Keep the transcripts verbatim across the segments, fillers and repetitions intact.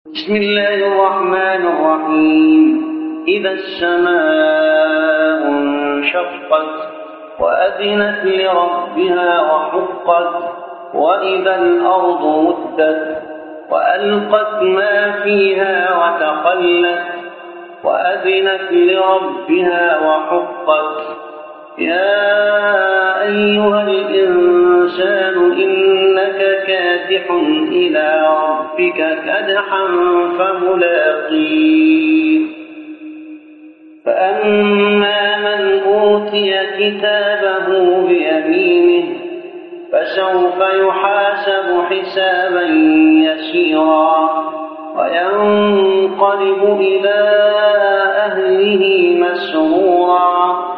بسم الله الرحمن الرحيم. إذا السماء انشقت وأذنت لربها وحقت وإذا الأرض مدت وألقت ما فيها وتخلت وأذنت لربها وحقت. يا أيها الإنسان إنك كادح إلى ربك كدحا فملاقيه. فأما من أوتي كتابه بيمينه فسوف يحاسب حسابا يسيرا وينقلب إلى أهله مسرورا.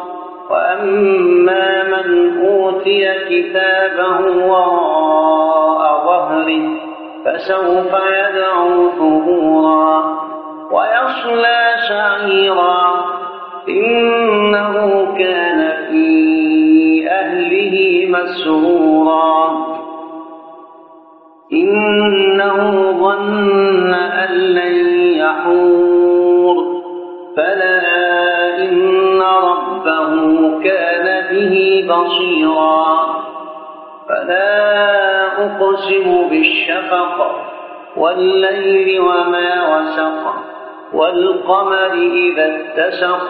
وأما من أوتي كتابه وراء ظهره فسوف يدعو ثبورا ويصلى سعيرا إنه كان في أهله مسرورا إنه ظن أن لن يحور فلا إن ربه كان به بصيرا. فلا أقسم بالشفق والليل وما وسق والقمر إذا اتسق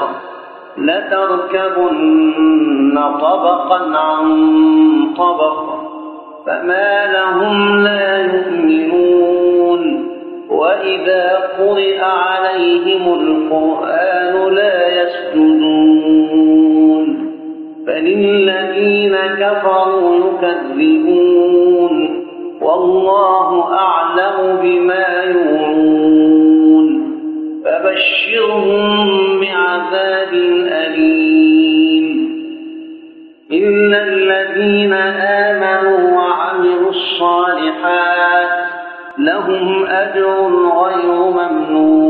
لتركبن طبقا عن طبق فما لهم لا يؤمنون. وإذا قرئ عليهم القرآن لا يسجدون بل الذين كفروا يكذبون والله أعلم بما يوعون. فبشرهم بعذاب أليم إلا الذين آمنوا وعملوا الصالحات لهم أجر غير ممنون.